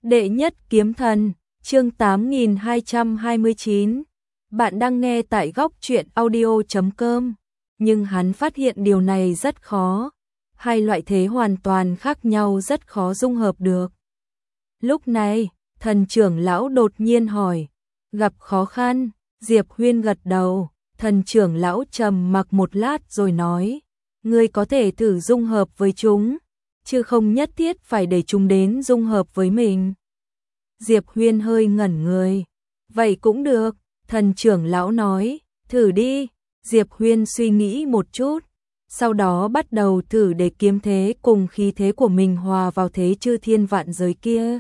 Đệ nhất kiếm thần, chương 8229. Bạn đang nghe tại góc truyện audio.com. Nhưng hắn phát hiện điều này rất khó. Hai loại thế hoàn toàn khác nhau, rất khó dung hợp được. Lúc này, thần trưởng lão đột nhiên hỏi. Gặp khó khăn, Diệp Huyên gật đầu. Thần trưởng lão trầm mặc một lát rồi nói. Ngươi có thể thử dung hợp với chúng, chứ không nhất thiết phải để chúng đến dung hợp với mình. Diệp Huyên hơi ngẩn người. Vậy cũng được, thần trưởng lão nói, thử đi. Diệp Huyên suy nghĩ một chút, sau đó bắt đầu thử để kiếm thế cùng khí thế của mình hòa vào thế chư thiên vạn giới kia.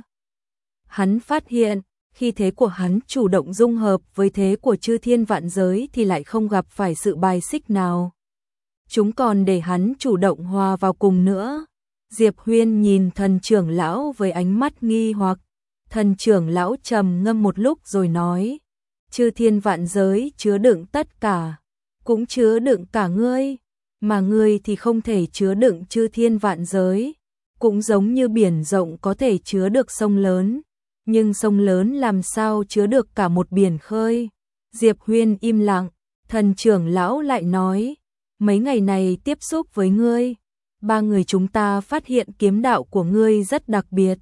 Hắn phát hiện, khi thế của hắn chủ động dung hợp với thế của chư thiên vạn giới thì lại không gặp phải sự bài xích nào. Chúng còn để hắn chủ động hòa vào cùng nữa. Diệp Huyên nhìn thần trưởng lão với ánh mắt nghi hoặc. Thần trưởng lão trầm ngâm một lúc rồi nói, chư thiên vạn giới chứa đựng tất cả, cũng chứa đựng cả ngươi, mà ngươi thì không thể chứa đựng chư thiên vạn giới. Cũng giống như biển rộng có thể chứa được sông lớn, nhưng sông lớn làm sao chứa được cả một biển khơi. Diệp Huyên im lặng, thần trưởng lão lại nói, mấy ngày này tiếp xúc với ngươi, ba người chúng ta phát hiện kiếm đạo của ngươi rất đặc biệt.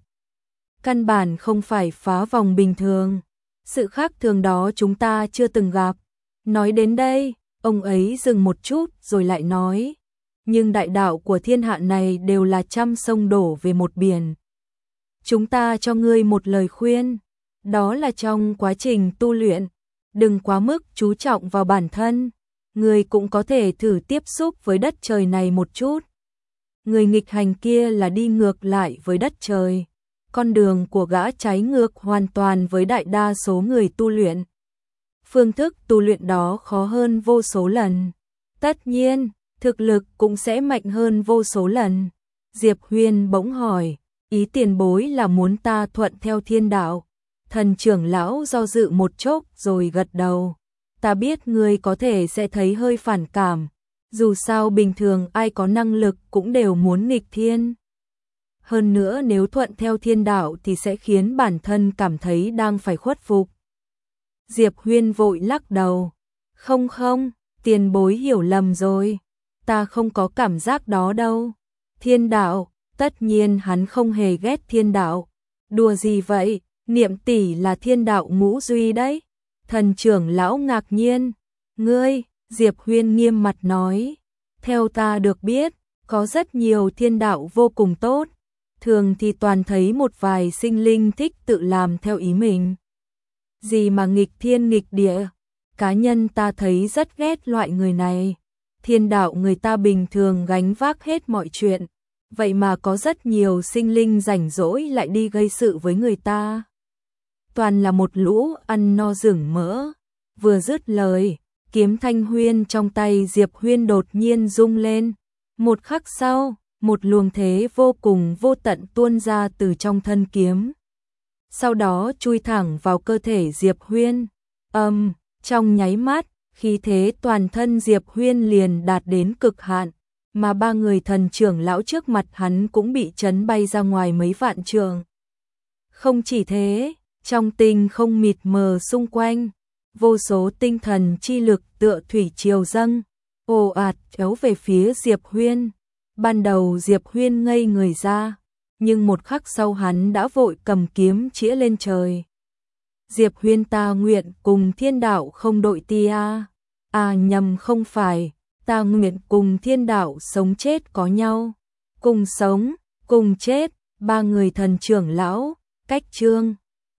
Căn bản không phải phá vòng bình thường, sự khác thường đó chúng ta chưa từng gặp. Nói đến đây, ông ấy dừng một chút rồi lại nói, nhưng đại đạo của thiên hạ này đều là trăm sông đổ về một biển. Chúng ta cho ngươi một lời khuyên, đó là trong quá trình tu luyện, đừng quá mức chú trọng vào bản thân, ngươi cũng có thể thử tiếp xúc với đất trời này một chút. Người nghịch hành kia là đi ngược lại với đất trời. Con đường của gã trái ngược hoàn toàn với đại đa số người tu luyện. Phương thức tu luyện đó khó hơn vô số lần. Tất nhiên, thực lực cũng sẽ mạnh hơn vô số lần. Diệp Huyên bỗng hỏi, ý tiền bối là muốn ta thuận theo thiên đạo? Thần trưởng lão do dự một chốc rồi gật đầu. Ta biết ngươi có thể sẽ thấy hơi phản cảm. Dù sao bình thường ai có năng lực cũng đều muốn nghịch thiên. Hơn nữa nếu thuận theo thiên đạo thì sẽ khiến bản thân cảm thấy đang phải khuất phục. Diệp Huyên vội lắc đầu. Không, tiền bối hiểu lầm rồi. Ta không có cảm giác đó đâu. Thiên đạo, tất nhiên hắn không hề ghét thiên đạo. Đùa gì vậy, Niệm tỷ là thiên đạo ngũ duy đấy. Thần trưởng lão ngạc nhiên. Ngươi, Diệp Huyên nghiêm mặt nói. Theo ta được biết, có rất nhiều thiên đạo vô cùng tốt. Thường thì toàn thấy một vài sinh linh thích tự làm theo ý mình. Gì mà nghịch thiên nghịch địa, cá nhân ta thấy rất ghét loại người này. Thiên đạo người ta bình thường gánh vác hết mọi chuyện, vậy mà có rất nhiều sinh linh rảnh rỗi lại đi gây sự với người ta. Toàn là một lũ ăn no rửng mỡ. Vừa dứt lời, kiếm Thanh Huyên trong tay Diệp Huyên đột nhiên rung lên. Một khắc sau, một luồng thế vô cùng vô tận tuôn ra từ trong thân kiếm. Sau đó chui thẳng vào cơ thể Diệp Huyên. Trong nháy mắt, khí thế toàn thân Diệp Huyên liền đạt đến cực hạn, mà ba người thần trưởng lão trước mặt hắn cũng bị chấn bay ra ngoài mấy vạn trượng. Không chỉ thế, trong tinh không mịt mờ xung quanh, vô số tinh thần chi lực tựa thủy triều dâng, ồ ạt kéo về phía Diệp Huyên. Ban đầu Diệp Huyên ngây người ra, nhưng một khắc sau hắn đã vội cầm kiếm chĩa lên trời. Diệp Huyên, ta nguyện cùng thiên đạo không đội tia. Nhầm, không phải, ta nguyện cùng thiên đạo sống chết có nhau. Cùng sống, cùng chết, ba người thần trưởng lão, cách chương.